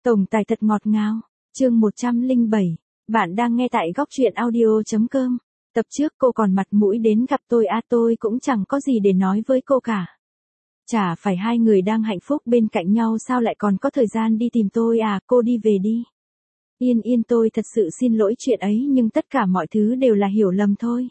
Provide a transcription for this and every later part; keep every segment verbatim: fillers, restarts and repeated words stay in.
Tổng tài thật ngọt ngào, chương một trăm lẻ bảy, bạn đang nghe tại góc truyện audio.com. Tập trước cô còn mặt mũi đến gặp tôi à, tôi cũng chẳng có gì để nói với cô cả. Chả phải hai người đang hạnh phúc bên cạnh nhau sao lại còn có thời gian đi tìm tôi à, cô đi về đi. Yên Yên, tôi thật sự xin lỗi chuyện ấy nhưng tất cả mọi thứ đều là hiểu lầm thôi.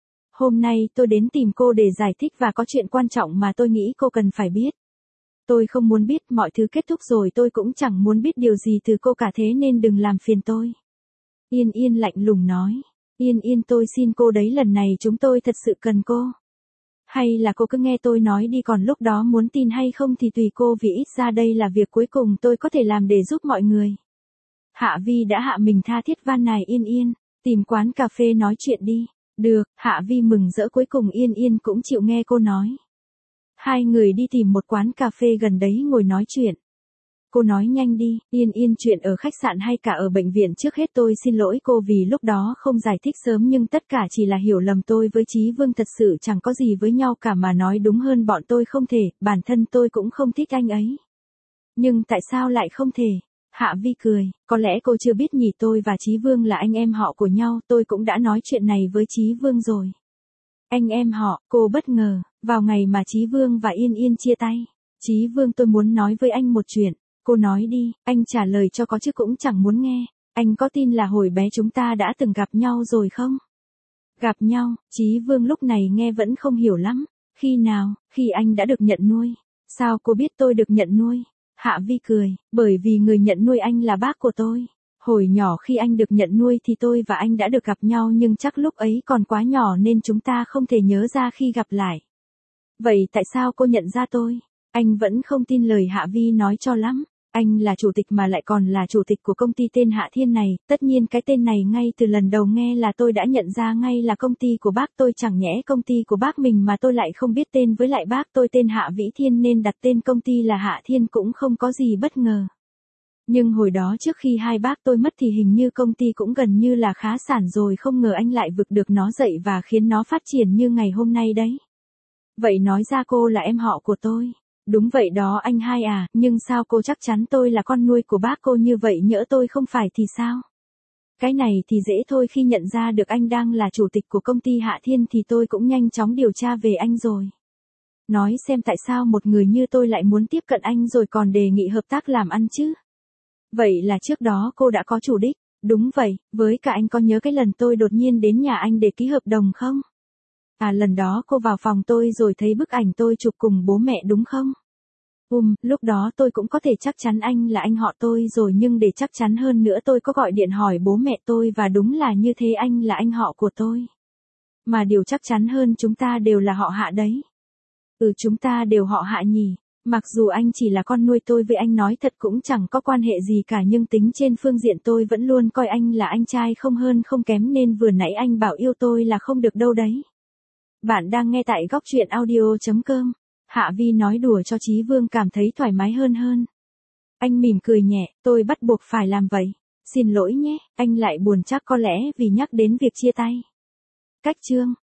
Hôm nay tôi đến tìm cô để giải thích và có chuyện quan trọng mà tôi nghĩ cô cần phải biết. Tôi không muốn biết, mọi thứ kết thúc rồi, tôi cũng chẳng muốn biết điều gì từ cô cả, thế nên đừng làm phiền tôi. Yên Yên lạnh lùng nói. Yên Yên, tôi xin cô đấy, lần này chúng tôi thật sự cần cô. Hay là cô cứ nghe tôi nói đi, còn lúc đó muốn tin hay không thì tùy cô, vì ít ra đây là việc cuối cùng tôi có thể làm để giúp mọi người. Hạ Vi đã hạ mình tha thiết van nài Yên Yên, tìm quán cà phê nói chuyện đi. Được, Hạ Vi mừng rỡ, cuối cùng Yên Yên cũng chịu nghe cô nói. Hai người đi tìm một quán cà phê gần đấy ngồi nói chuyện. Cô nói nhanh đi, Yên Yên, chuyện ở khách sạn hay cả ở bệnh viện, trước hết tôi xin lỗi cô vì lúc đó không giải thích sớm, nhưng tất cả chỉ là hiểu lầm, tôi với Chí Vương thật sự chẳng có gì với nhau cả, mà nói đúng hơn bọn tôi không thể, bản thân tôi cũng không thích anh ấy. Nhưng tại sao lại không thể? Hạ Vi cười, có lẽ cô chưa biết nhỉ, tôi và Chí Vương là anh em họ của nhau, tôi cũng đã nói chuyện này với Chí Vương rồi. Anh em họ, cô bất ngờ, vào ngày mà Chí Vương và Yên Yên chia tay. Chí Vương, tôi muốn nói với anh một chuyện. Cô nói đi, anh trả lời cho có chứ cũng chẳng muốn nghe. Anh có tin là hồi bé chúng ta đã từng gặp nhau rồi không? Gặp nhau, Chí Vương lúc này nghe vẫn không hiểu lắm. Khi nào, khi anh đã được nhận nuôi. Sao cô biết tôi được nhận nuôi? Hạ Vi cười, bởi vì người nhận nuôi anh là bác của tôi. Hồi nhỏ khi anh được nhận nuôi thì tôi và anh đã được gặp nhau, nhưng chắc lúc ấy còn quá nhỏ nên chúng ta không thể nhớ ra khi gặp lại. Vậy tại sao cô nhận ra tôi? Anh vẫn không tin lời Hạ Vi nói cho lắm. Anh là chủ tịch mà lại còn là chủ tịch của công ty tên Hạ Thiên này, tất nhiên cái tên này ngay từ lần đầu nghe là tôi đã nhận ra ngay là công ty của bác tôi, chẳng nhẽ công ty của bác mình mà tôi lại không biết tên, với lại bác tôi tên Hạ Vĩ Thiên nên đặt tên công ty là Hạ Thiên cũng không có gì bất ngờ. Nhưng hồi đó trước khi hai bác tôi mất thì hình như công ty cũng gần như là khá sản rồi, không ngờ anh lại vực được nó dậy và khiến nó phát triển như ngày hôm nay đấy. Vậy nói ra cô là em họ của tôi. Đúng vậy đó anh hai à, nhưng sao cô chắc chắn tôi là con nuôi của bác cô như vậy, nhỡ tôi không phải thì sao? Cái này thì dễ thôi, khi nhận ra được anh đang là chủ tịch của công ty Hạ Thiên thì tôi cũng nhanh chóng điều tra về anh rồi. Nói xem tại sao một người như tôi lại muốn tiếp cận anh rồi còn đề nghị hợp tác làm ăn chứ? Vậy là trước đó cô đã có chủ đích. Đúng vậy, với cả anh có nhớ cái lần tôi đột nhiên đến nhà anh để ký hợp đồng không? À, lần đó cô vào phòng tôi rồi thấy bức ảnh tôi chụp cùng bố mẹ đúng không? Ừm, lúc đó tôi cũng có thể chắc chắn anh là anh họ tôi rồi, nhưng để chắc chắn hơn nữa tôi có gọi điện hỏi bố mẹ tôi và đúng là như thế, anh là anh họ của tôi. Mà điều chắc chắn hơn, chúng ta đều là họ Hạ đấy. Ừ, chúng ta đều họ Hạ nhỉ. Mặc dù anh chỉ là con nuôi, tôi với anh nói thật cũng chẳng có quan hệ gì cả, nhưng tính trên phương diện tôi vẫn luôn coi anh là anh trai không hơn không kém, nên vừa nãy anh bảo yêu tôi là không được đâu đấy. Bạn đang nghe tại góc truyện audio.com. Hạ Vi nói đùa cho Chí Vương cảm thấy thoải mái hơn hơn. Anh mỉm cười nhẹ, tôi bắt buộc phải làm vậy. Xin lỗi nhé, anh lại buồn chắc có lẽ vì nhắc đến việc chia tay. Cách chương.